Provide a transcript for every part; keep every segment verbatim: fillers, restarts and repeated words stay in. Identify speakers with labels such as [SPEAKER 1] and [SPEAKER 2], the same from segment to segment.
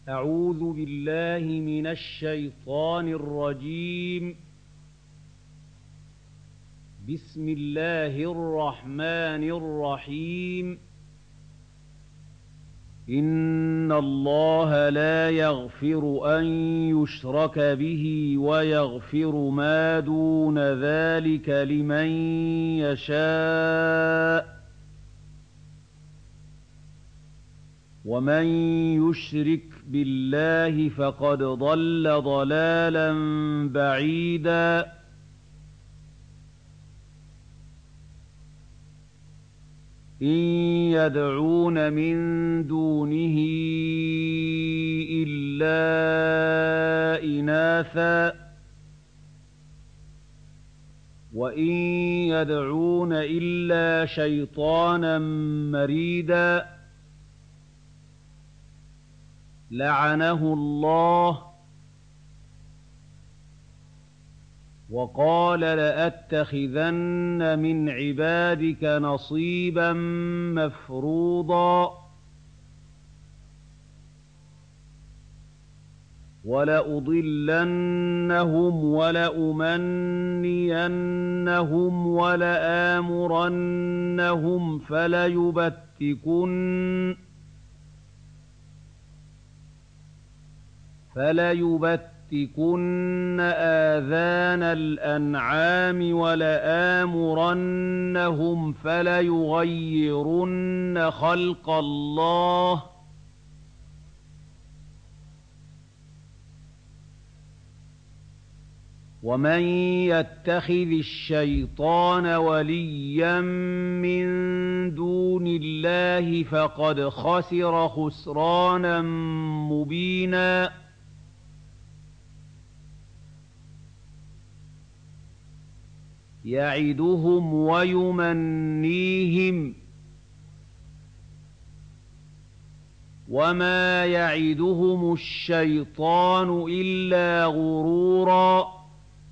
[SPEAKER 1] أعوذ بالله من الشيطان الرجيم. بسم الله الرحمن الرحيم. إن الله لا يغفر أن يشرك به ويغفر ما دون ذلك لمن يشاء، ومن يشرك بالله فقد ضل ضلالا بعيدا. إن يدعون من دونه إلا إناثا، وإن يدعون إلا شيطانا مريدا لعنه الله، وقال لأتخذن من عبادك نصيبا مفروضا، ولأضلنهم ولأمنينهم ولآمرنهم فليبتكن فليبتكن آذان الأنعام ولآمرنهم فليغيرن خلق الله، ومن يتخذ الشيطان وليا من دون الله فقد خسر خسرانا مبينا. يعدهم ويمنيهم، وما يعدهم الشيطان إلا غرورا.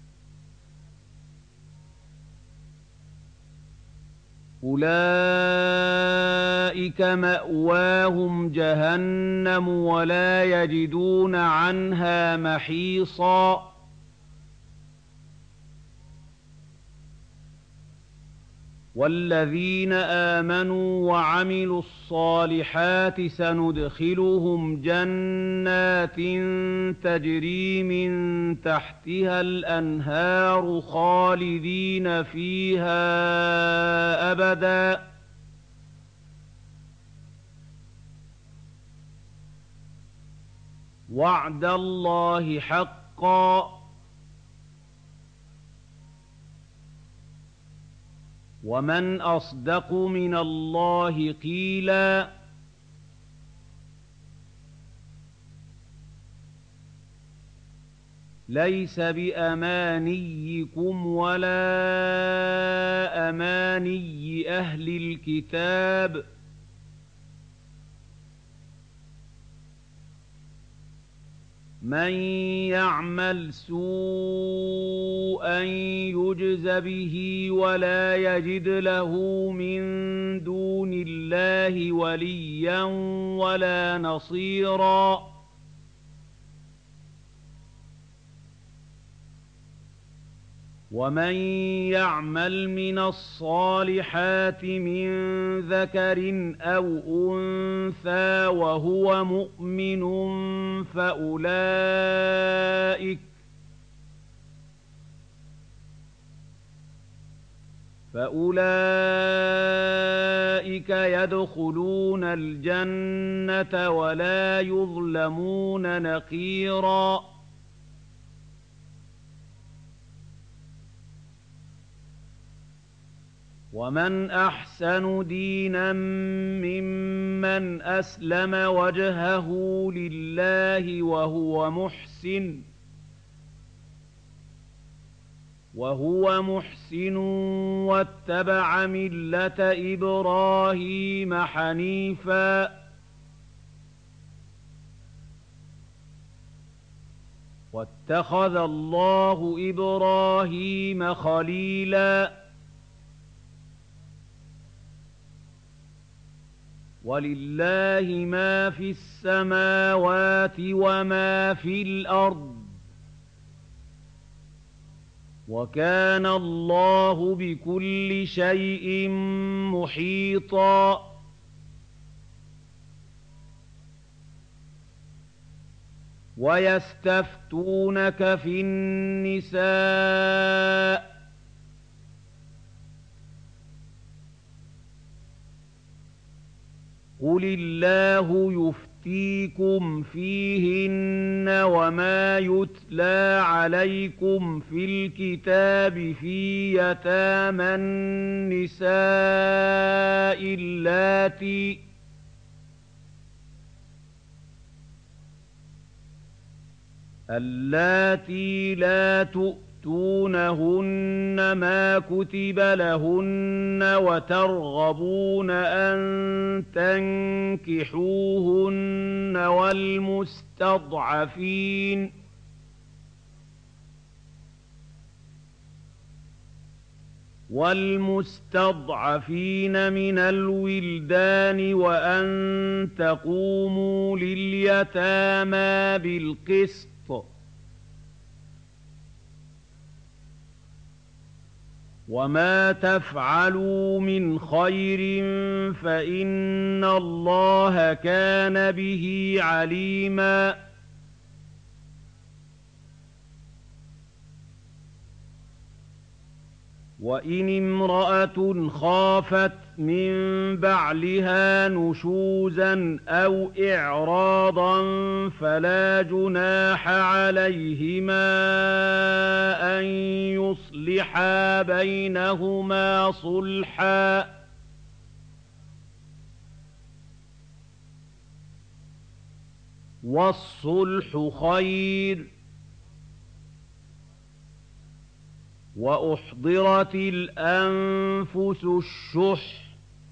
[SPEAKER 1] أولئك مأواهم جهنم ولا يجدون عنها محيصا. والذين آمنوا وعملوا الصالحات سندخلهم جنات تجري من تحتها الأنهار خالدين فيها أبدا، وعد الله حقا، ومن أصدق من الله قيلا. ليس بأمانيكم ولا أماني أهل الكتاب، من يعمل سوءا يجز به ولا يجد له من دون الله وليا ولا نصيرا. ومن يعمل من الصالحات من ذكر أو أنثى وهو مؤمن فأولئك فأولئك يدخلون الجنة ولا يظلمون نقيرا. ومن أحسن دينا ممن أسلم وجهه لله وهو محسن وهو محسن واتبع ملة إبراهيم حنيفا، واتخذ الله إبراهيم خليلا. وَلِلَّهِ مَا فِي السَّمَاوَاتِ وَمَا فِي الْأَرْضِ ۚ وَكَانَ اللَّهُ بِكُلِّ شَيْءٍ مُحِيطًا. وَيَسْتَفْتُونَكَ فِي النِّسَاءِ ۖ قُلِ اللَّهُ يُفْتِيكُمْ فِيهِنَّ وَمَا يُتْلَىٰ عَلَيْكُمْ فِي الْكِتَابِ فِي يَتَامَى النِّسَاءِ اللَّاتِي اللَّاتِي لَا تُؤْتُونَهُنَّ مَا كُتِبَ لَهُنَّ وَتَرْغَبُونَ أَن تَنكِحُوهُنَّ وَالْمُسْتَضْعَفِينَ والمستضعفين من الولدان وأن تقوموا لليتامى بالقسط، وما تفعلوا من خير فإن الله كان به عليما. وإن امرأة خافت من بعلها نشوزا أو إعراضا فلا جناح عليهما أن يصلحا بينهما صلحا، والصلح خير. وأحضرت الأنفس الشح،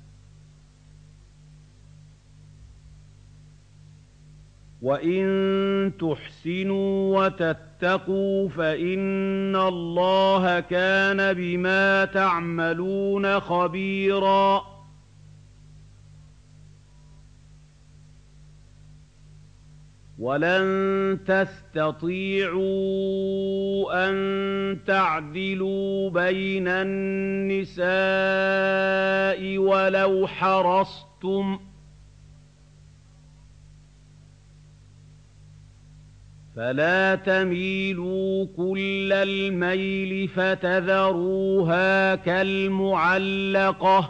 [SPEAKER 1] وإن تحسنوا وتتقوا فإن الله كان بما تعملون خبيرا. ولن تستطيعوا أن تعدلوا بين النساء ولو حرصتم، فلا تميلوا كل الميل فتذروها كالمعلقة.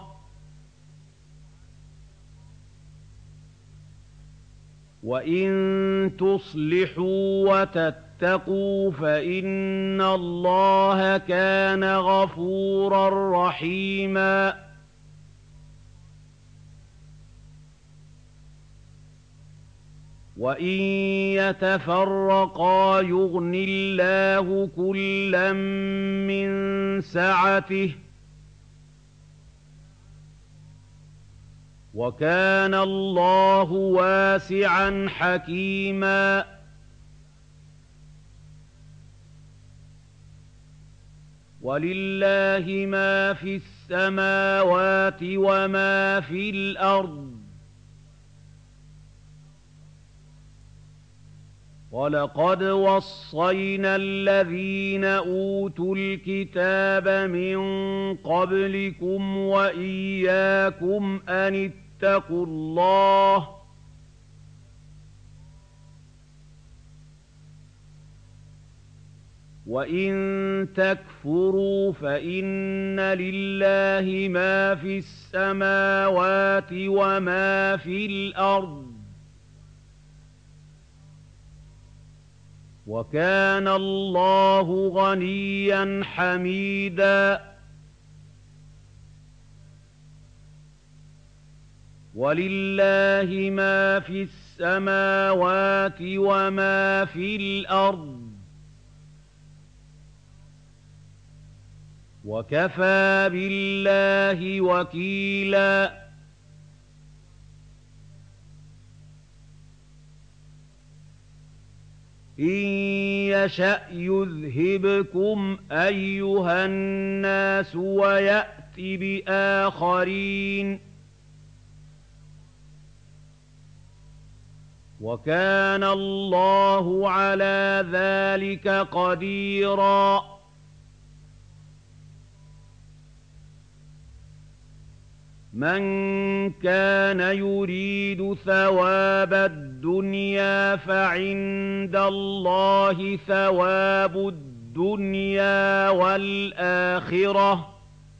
[SPEAKER 1] وإن تصلحوا وتتقوا فإن الله كان غفورا رحيما. وإن يتفرقا يغن الله كلا من سعته، وكان الله واسعا حكيما. ولله ما في السماوات وما في الأرض، وَلَقَدْ وَصَّيْنَا الَّذِينَ أُوتُوا الْكِتَابَ مِن قَبْلِكُمْ وَإِيَّاكُمْ أَنِ اتَّقُوا اللَّهَ ۚ وَإِن تَكْفُرُوا فَإِنَّ لِلَّهِ مَا فِي السَّمَاوَاتِ وَمَا في الْأَرْضِ، وَكَانَ اللَّهُ غَنِيًّا حَمِيدًا. وَلِلَّهِ مَا فِي السَّمَاوَاتِ وَمَا في الْأَرْضِ، وَكَفَىٰ بِاللَّهِ وَكِيلًا. إِن يَشَأْ يُذْهِبْكُمْ أَيُّهَا النَّاسُ، وَيَأْتِ بِآخَرِينَ. وَكَانَ اللَّهُ بِمَا تَعْمَلُونَ خَبِيرًا. وَإِن يَشَأْ يُذْهِبْكُمْ أَيُّهَا النَّاسُ وَيَأْتِ بِآخَرِينَ. وَكَانَ اللَّهُ عَلَىٰ ذَٰلِكَ قَدِيرًا مَن كَانَ يُرِيدُ ثَوَابَ الدُّنْيَا فَعِندَ اللَّهِ ثَوَابُ الدُّنْيَا وَالْآخِرَةِ ۚ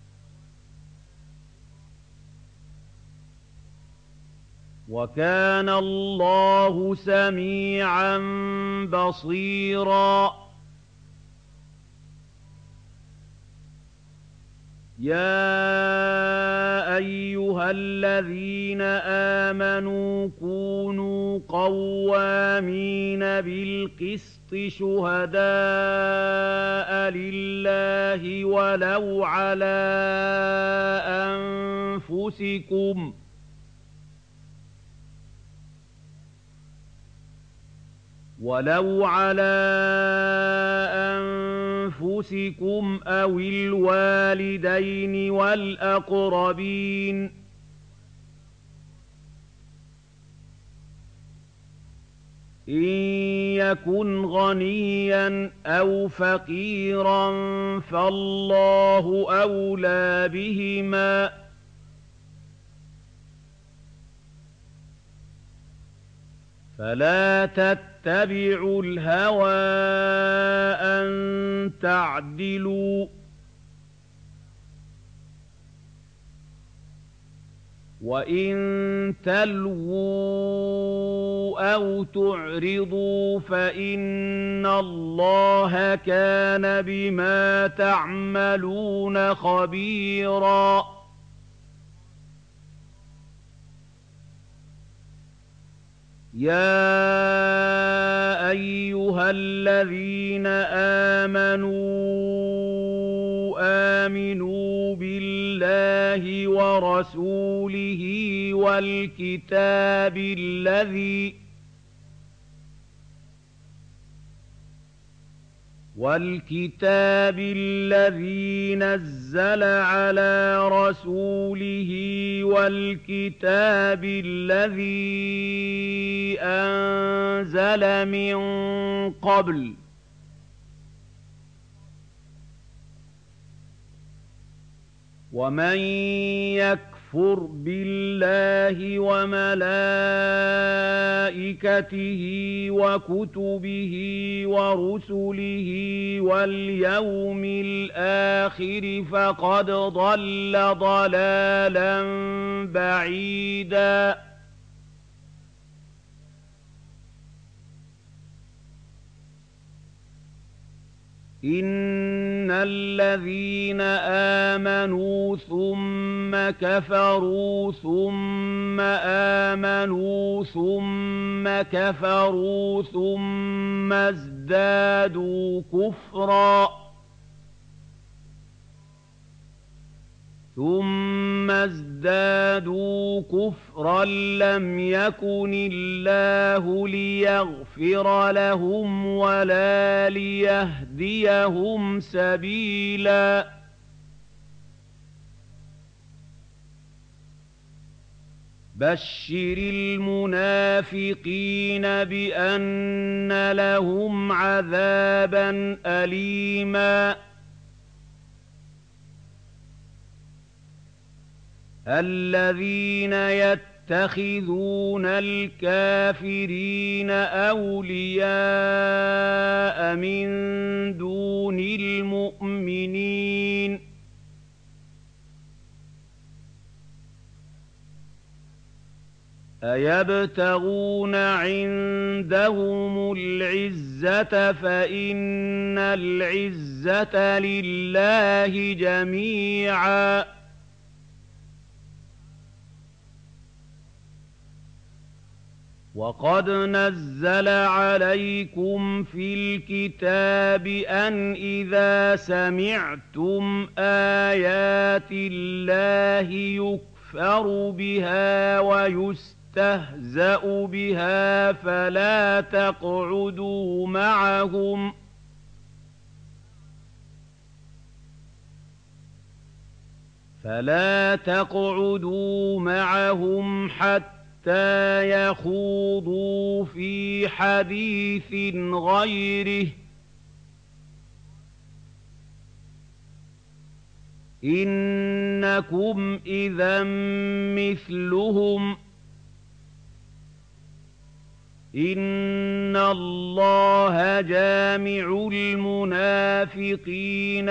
[SPEAKER 1] وَكَانَ اللَّهُ سَمِيعًا بَصِيرًا يَا أَيُّهَا الَّذِينَ آمَنُوا كُونُوا قَوَّامِينَ بِالْقِسْطِ شُهَدَاءَ لِلَّهِ وَلَوْ عَلَىٰ أَنفُسِكُمْ ۚ وَلَوْ عَلَىٰ أَنفُسِكُمْ أَوِ الْوَالِدَيْنِ وَالْأَقْرَبِينَ ۚ إِن يَكُنْ غَنِيًّا أَوْ فَقِيرًا فَاللَّهُ أَوْلَىٰ بِهِمَا ۖ فَلَا تَتَّبِعُوا الْهَوَىٰ أَن تَعْدِلُوا ۚ وَإِن تَلْوُوا أَوْ تُعْرِضُوا فَإِنَّ اللَّهَ كَانَ بِمَا تَعْمَلُونَ خَبِيرًا يَا أَيُّهَا الَّذِينَ آمَنُوا آمِنُوا بِاللَّهِ وَرَسُولِهِ وَالْكِتَابِ الَّذِي وَالْكِتَابِ الَّذِي نَزَّلَ عَلَىٰ رَسُولِهِ وَالْكِتَابِ الَّذِي أَنزَلَ مِن قَبْلُ ۚ وَمَن يَكْفُرْ بِاللَّهِ وَمَلَائِكَتِهِ وَكُتُبِهِ وَرُسُلِهِ وَالْيَوْمِ الْآخِرِ فَقَدْ ضَلَّ ضَلَالًا بَعِيدًا إِنَّ الَّذِينَ آمَنُوا ثُمَّ كَفَرُوا ثُمَّ آمَنُوا ثُمَّ كَفَرُوا ثُمَّ ازْدَادُوا كُفْرًا ثُمَّ ازْدَادُوا كُفْرًا لَّمْ يَكُنِ اللَّهُ لِيَغْفِرَ لَهُمْ وَلَا لِيَهْدِيَهُمْ سَبِيلًا بَشِّرِ الْمُنَافِقِينَ بِأَنَّ لَهُمْ عَذَابًا أَلِيمًا الَّذِينَ يَتَّخِذُونَ الْكَافِرِينَ أَوْلِيَاءَ مِن دُونِ الْمُؤْمِنِينَ أَيَبْتَغُونَ عِندَهُمُ الْعِزَّةَ فَإِنَّ الْعِزَّةَ لِلَّهِ جَمِيعًا وَقَدْ نَزَّلَ عَلَيْكُمْ فِي الْكِتَابِ أَنْ إِذَا سَمِعْتُمْ آيَاتِ اللَّهِ يُكْفَرُ بِهَا وَيُسْتَهْزَأُ بِهَا فَلَا تَقْعُدُوا مَعَهُمْ فَلَا تَقْعُدُوا مَعَهُمْ حَتَّىٰ حتى يخوضوا في حديث غيره إنكم إذا مثلهم إن الله جامع المنافقين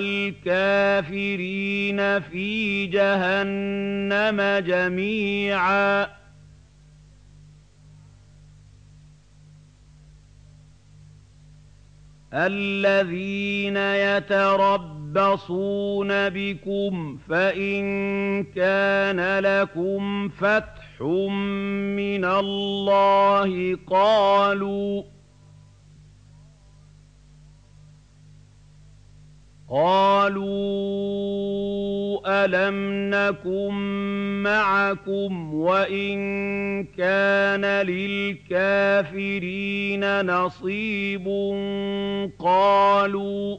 [SPEAKER 1] والكافرين في جهنم جميعا الذين يتربصون بكم فإن كان لكم فتح من الله قالوا قالوا ألم نكن معكم وإن كان للكافرين نصيب قالوا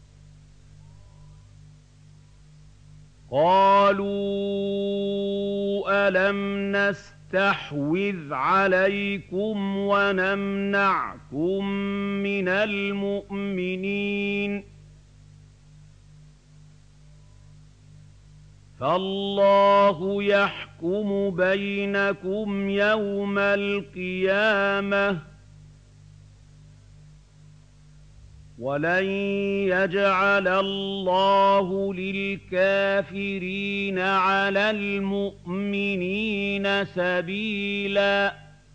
[SPEAKER 1] قالوا ألم نستحوذ عليكم ونمنعكم من المؤمنين فالله يحكم بينكم يوم القيامة ولن يجعل الله للكافرين على المؤمنين سبيلا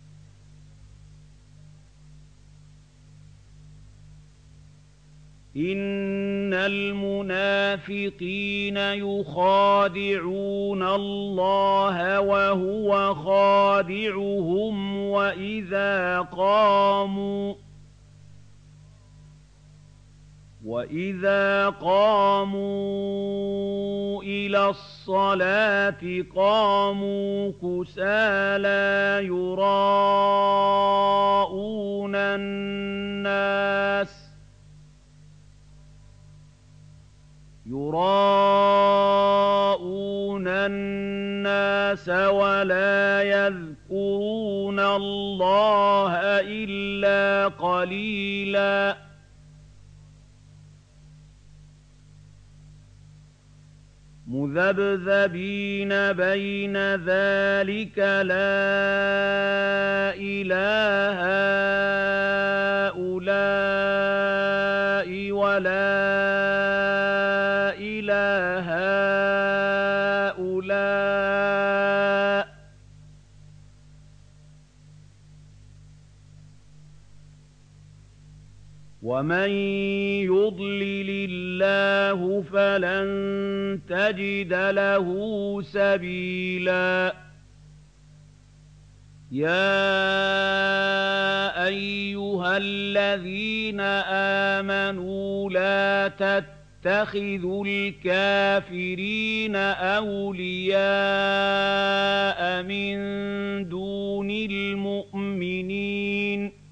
[SPEAKER 1] إن المنافقين يخادعون الله وهو خادعهم وإذا قاموا وإذا قاموا إلى الصلاة قاموا كسالى يراءون الناس يراءون الناس ولا يذكرون الله إلا قليلا مذبذبين بين ذلك لا إله هؤلاء ولا إله هؤلاء ومن يضلل الله فلن تجد له سبيلا يا أيها الذين آمنوا لا تتخذوا الكافرين أولياء من دون المؤمنين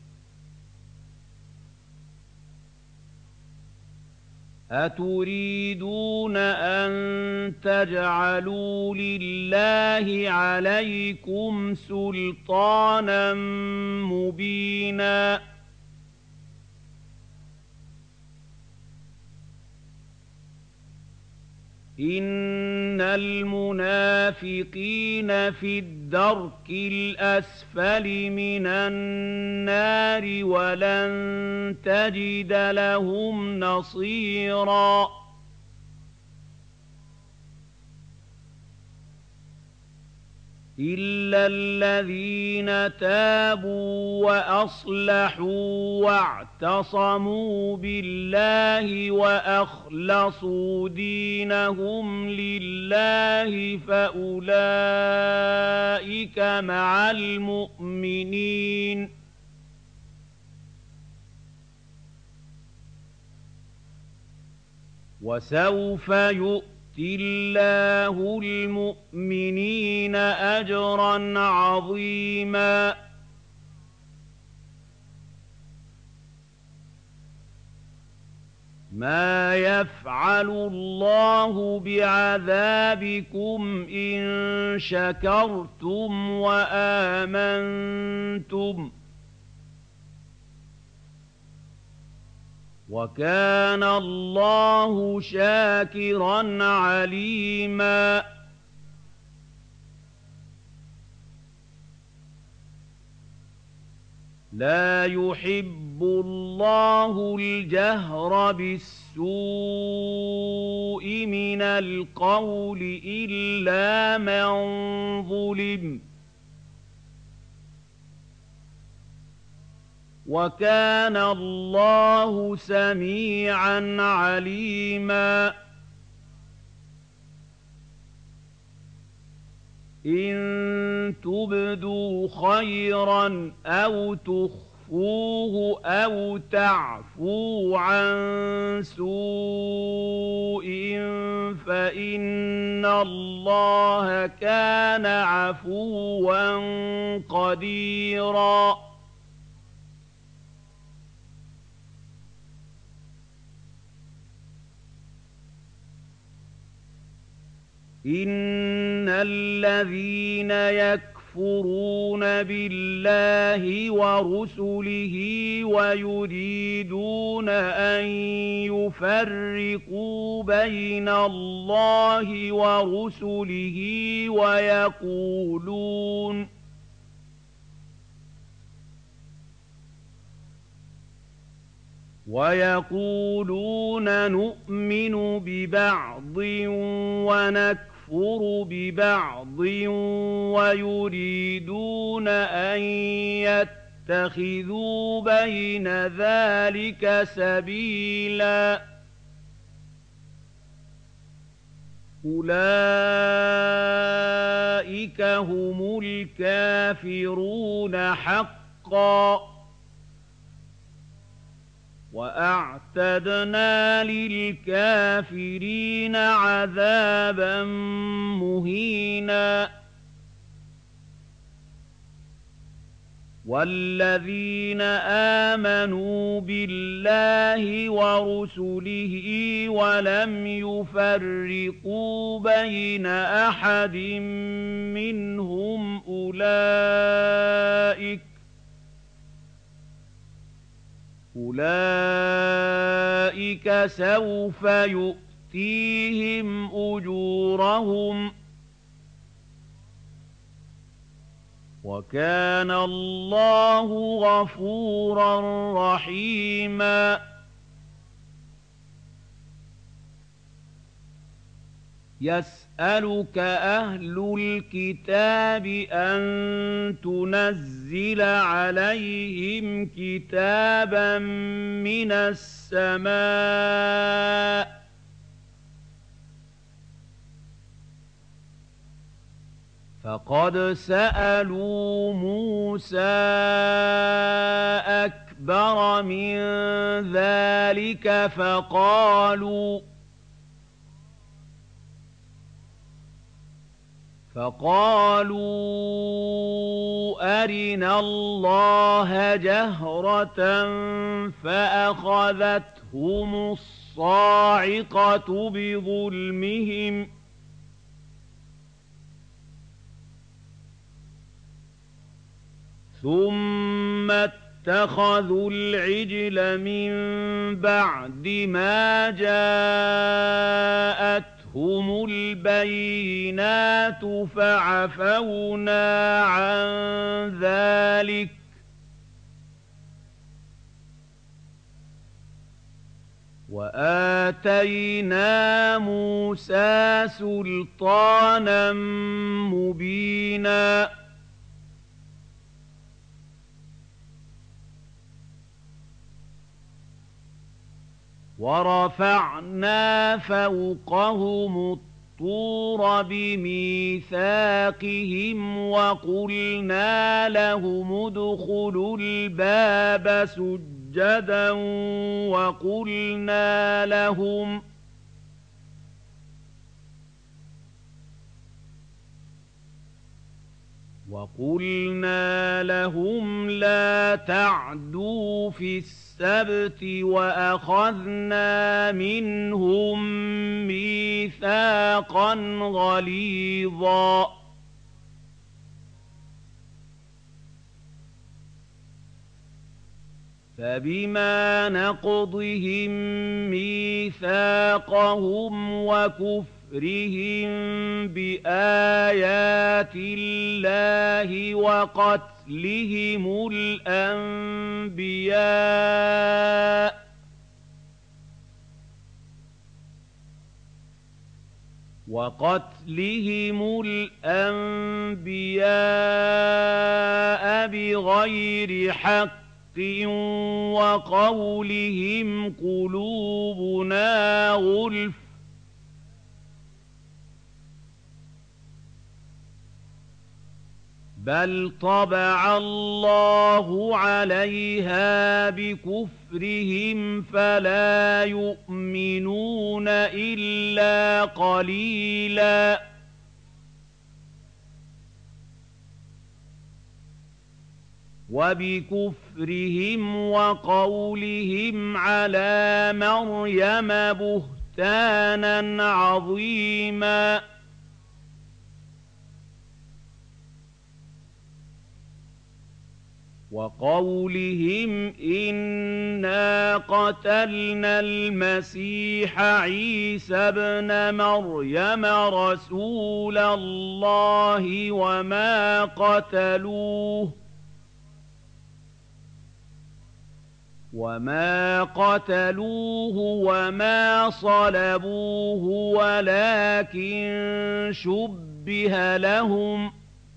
[SPEAKER 1] أتريدون أن تجعلوا لله عليكم سلطانا مبينا إن المنافقين في الدرك الأسفل من النار ولن تجد لهم نصيرا إلا الذين تابوا وأصلحوا واعتصموا بالله وأخلصوا دينهم لله فأولئك مع المؤمنين وسوف يؤتي الله المؤمنين أجرا عظيما مَا يَفْعَلُ اللَّهُ بِعَذَابِكُمْ إِن شَكَرْتُمْ وَآمَنتُمْ ۚ وَكَانَ اللَّهُ شَاكِرًا عَلِيمًا. لَا يُحِبُّ اللَّهُ الْجَهْرَ بِالسُّوءِ مِنَ الْقَوْلِ إِلَّا مَن ظُلِمَ ۚ وَكَانَ اللَّهُ سَمِيعًا عَلِيمًا. إِن تُبْدُوا خَيْرًا أَوْ تُخْفُوهُ أَوْ تَعْفُوا عَن سُوءٍ فَإِنَّ اللَّهَ كَانَ عَفُوًّا قَدِيرًا. إِنَّ الَّذِينَ يَكْفُرُونَ بِاللَّهِ وَرُسُلِهِ وَيُرِيدُونَ أَن يُفَرِّقُوا بَيْنَ اللَّهِ وَرُسُلِهِ وَيَقُولُونَ وَيَقُولُونَ نُؤْمِنُ بِبَعْضٍ وَنَكْفُرُ بِبَعْضٍ وَيُرِيدُونَ أَن يَتَّخِذُوا بَيْنَ ذَلِكَ سَبِيلًا. أُولَٰئِكَ هُمُ الْكَافِرُونَ حَقًّا ۚ وَأَعْتَدْنَا لِلْكَافِرِينَ عَذَابًا مُّهِينًا. وَالَّذِينَ آمَنُوا بِاللَّهِ وَرُسُلِهِ وَلَمْ يُفَرِّقُوا بَيْنَ أَحَدٍ مِّنْهُمْ أُولَٰئِكَ أُولَٰئِكَ سَوْفَ يُؤْتِيهِمْ أُجُورَهُمْ ۗ وَكَانَ اللَّهُ غَفُورًا رَّحِيمًا. يَسْأَلُكَ أَهْلُ الْكِتَابِ أَن تُنَزِّلَ عَلَيْهِمْ كِتَابًا مِّنَ السَّمَاءِ ۚ فَقَدْ سَأَلُوا مُوسَىٰ أَكْبَرَ مِن ذَٰلِكَ فَقَالُوا فَقَالُوا أَرِنَا اللَّهَ جَهْرَةً فَأَخَذَتْهُمُ الصَّاعِقَةُ بِظُلْمِهِمْ ۚ ثُمَّ اتَّخَذُوا الْعِجْلَ مِن بَعْدِ مَا جَاءَتْهُمُ الْبَيِّنَاتُ فَعَفَوْنَا عَن ذَٰلِكَ ۚ وَآتَيْنَا مُوسَىٰ سُلْطَانًا مُّبِينًا. وَرَفَعْنَا فَوْقَهُمُ الطُّورَ بِمِيثَاقِهِمْ وَقُلْنَا لَهُمُ ادْخُلُوا الْبَابَ سُجَّدًا وَقُلْنَا لَهُمْ وَقُلْنَا لَهُمْ لَا تَعْدُوا فِي السَّبْتِ وَأَخَذْنَا مِنْهُم مِّيثَاقًا غَلِيظًا فَبِمَا نَقْضِهِم مِّيثَاقَهُمْ وَكُفْرِهِم بِآيَاتِ اللَّهِ وَقَتْلِهِمُ الْأَنبِيَاءَ وَقَتْلِهِمُ الْأَنبِيَاءَ بِغَيْرِ حَقٍّ وَقَوْلِهِمْ قُلُوبُنَا غُلْفٌ بَلْ طَبَعَ اللَّهُ عَلَيْهَا بِكُفْرِهِمْ فَلَا يُؤْمِنُونَ إِلَّا قَلِيلًا وَبِكُفْرِهِمْ وَقَوْلِهِمْ عَلَىٰ مَرْيَمَ بُهْتَانًا عَظِيمًا وَقَوْلِهِمْ إِنَّا قَتَلْنَا الْمَسِيحَ عِيسَى ابْنَ مَرْيَمَ رَسُولَ اللَّهِ وَمَا قَتَلُوهُ وَمَا قَتَلُوهُ وَمَا صَلَبُوهُ وَلَٰكِن شُبِّهَ لَهُمْ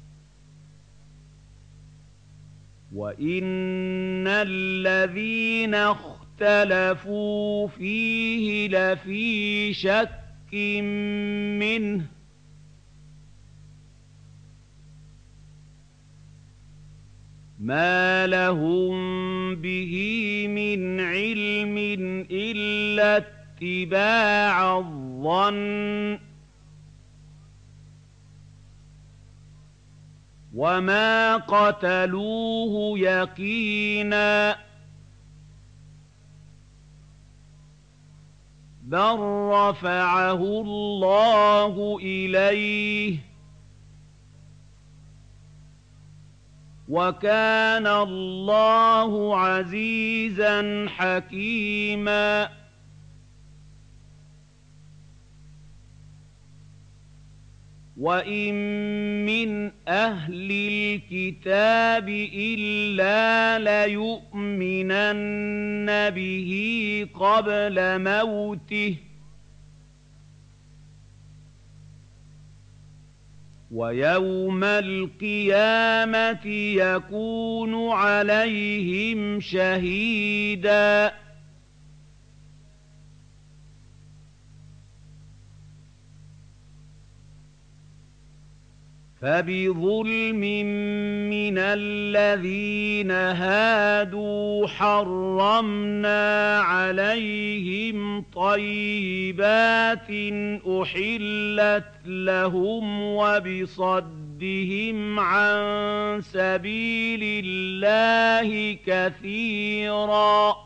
[SPEAKER 1] وَإِنَّ الَّذِينَ اخْتَلَفُوا فِيهِ لَفِي شَكٍّ مِّنْهُ مَا لَهُم بِهِ مِنْ عِلْمٍ إِلَّا اتِّبَاعَ الظَّنِّ وَمَا قَتَلُوهُ يَقِينًا بَل رَّفَعَهُ اللَّهُ إِلَيْهِ وَكَانَ اللَّهُ عَزِيزًا حَكِيمًا وَإِن مِّنْ أَهْلِ الْكِتَابِ إِلَّا لَيُؤْمِنَنَّ بِهِ قَبْلَ مَوْتِهِ وَيَوْمَ الْقِيَامَةِ يَكُونُ عَلَيْهِمْ شَهِيدًا فَبِظُلْمٍ مِّنَ الَّذِينَ هَادُوا حَرَّمْنَا عَلَيْهِمْ طَيِّبَاتٍ أُحِلَّتْ لَهُمْ وَبِصَدِّهِمْ عَن سَبِيلِ اللَّهِ كَثِيرًا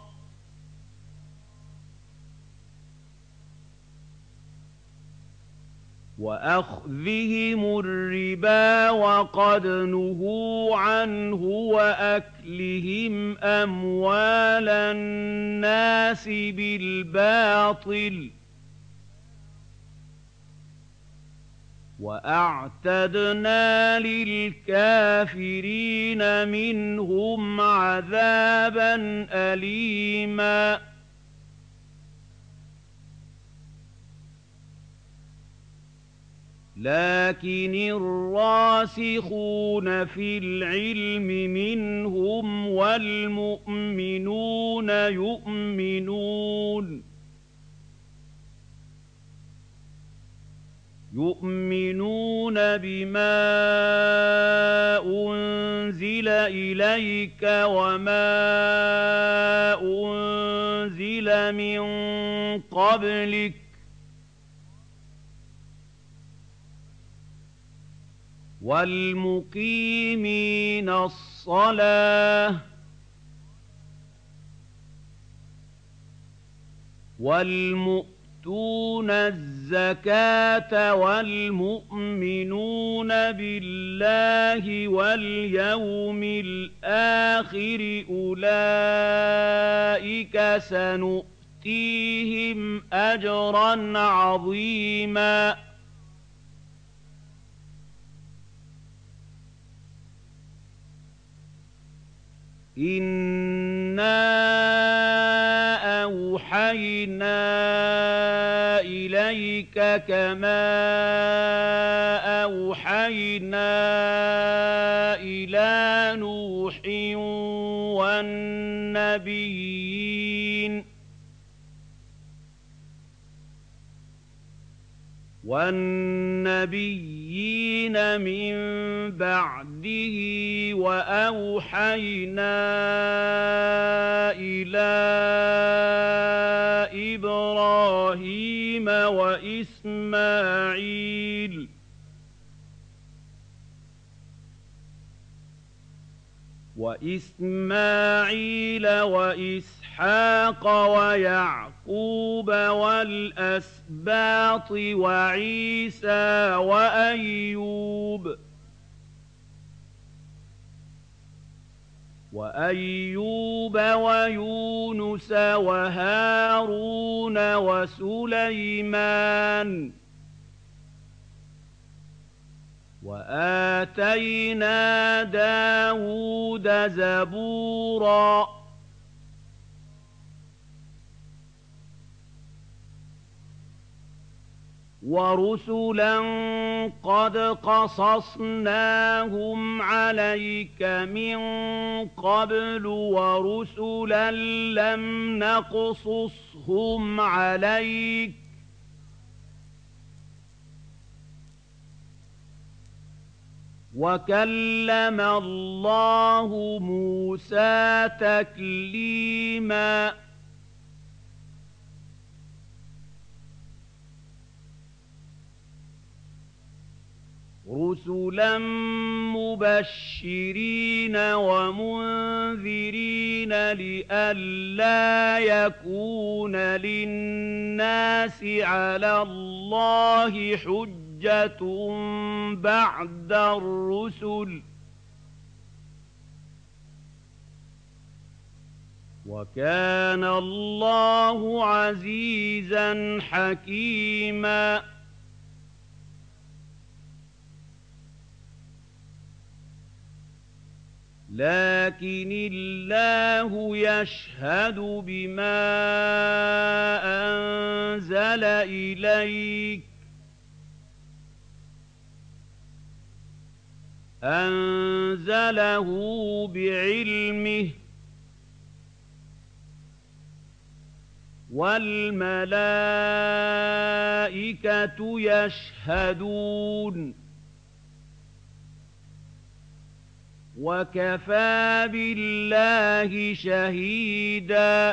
[SPEAKER 1] وَأَخْذِهِمُ الرِّبَا وَقَدْ نُهُوا عَنْهُ وَأَكْلِهِمْ أَمْوَالَ النَّاسِ بِالْبَاطِلِ وَأَعْتَدْنَا لِلْكَافِرِينَ مِنْهُمْ عَذَابًا أَلِيمًا لَكِنِ الرَّاسِخُونَ فِي الْعِلْمِ مِنْهُمْ وَالْمُؤْمِنُونَ يُؤْمِنُونَ يُؤْمِنُونَ بِمَا أُنزِلَ إِلَيْكَ وَمَا أُنزِلَ مِن قَبْلِكَ وَالْمُقِيمِينَ الصَّلَاةَ وَالْمُؤْتُونَ الزَّكَاةَ وَالْمُؤْمِنُونَ بِاللَّهِ وَالْيَوْمِ الْآخِرِ أُولَٰئِكَ سَنُؤْتِيهِمْ أَجْرًا عَظِيمًا إِنَّا أَوْحَيْنَا إِلَيْكَ كَمَا أَوْحَيْنَا إِلَىٰ نُوحٍ وَالنَّبِيِّينَ وَالنَّبِيِّينَ مِن بَعْدِهِ وَأَوْحَيْنَا إِلَىٰ إِبْرَاهِيمَ وَإِسْمَاعِيلَ وَإِسْمَاعِيلَ وَإِسْحَاقَ وَيَعْقُوبَ وَالْأَسْبَاطِ وَعِيسَىٰ وَأَيُّوبَ وَأَيُّوبَ وَيُونُسَ وَهَارُونَ وَسُلَيْمَانَ وَآتَيْنَا دَاوُودَ زَبُورًا وَرُسُلًا قَدْ قَصَصْنَاهُمْ عَلَيْكَ مِن قَبْلُ وَرُسُلًا لَّمْ نَقْصُصْهُمْ عَلَيْكَ ۚ وَكَلَّمَ اللَّهُ مُوسَىٰ تَكْلِيمًا رُسُلًا مُّبَشِّرِينَ وَمُنذِرِينَ لِئَلَّا يَكُونَ لِلنَّاسِ عَلَى اللَّهِ حُجَّةٌ بَعْدَ الرُّسُلِ ۚ وَكَانَ اللَّهُ عَزِيزًا حَكِيمًا لَّٰكِنِ اللَّهُ يَشْهَدُ بِمَا أَنزَلَ إِلَيْكَ ۖ أَنزَلَهُ بِعِلْمِهِ ۖ وَالْمَلَائِكَةُ يَشْهَدُونَ ۚ وَكَفَىٰ بِاللَّهِ شَهِيدًا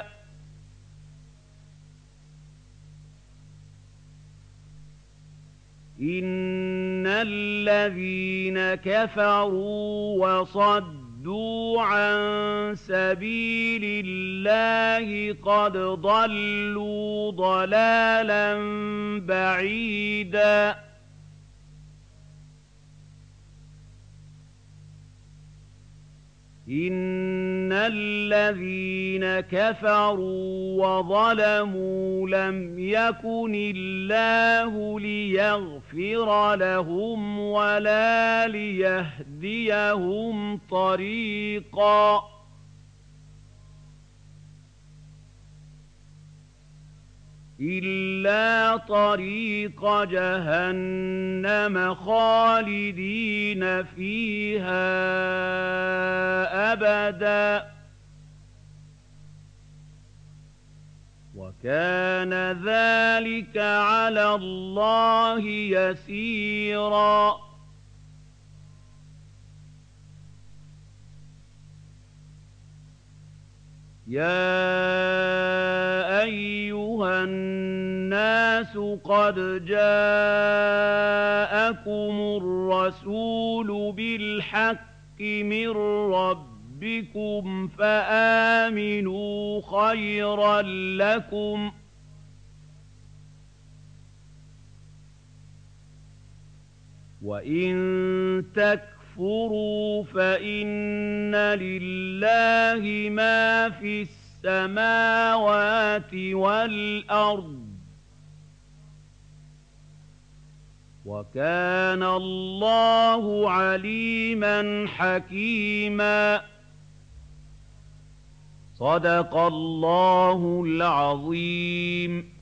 [SPEAKER 1] إِنَّ الَّذِينَ كَفَرُوا وَصَدُّوا عَن سَبِيلِ اللَّهِ قَدْ ضَلُّوا ضَلَالًا بَعِيدًا إِنَّ الَّذِينَ كَفَرُوا وَظَلَمُوا لَمْ يَكُنِ اللَّهُ لِيَغْفِرَ لَهُمْ وَلَا لِيَهْدِيَهُمْ طَرِيقًا إِلَّا طَرِيقَ جَهَنَّمَ خَالِدِينَ فِيهَا أَبَدًا ۚ وَكَانَ ذَٰلِكَ عَلَى اللَّهِ يَسِيرًا يَا أَيُّهَا النَّاسُ قَدْ جَاءَكُم جاءكم الرسول بالحق من ربكم فآمنوا خيرا لكم، وإن تكفروا فإن لله ما في السماوات والأرض، وكان الله عليما حكيما. صدق الله العظيم.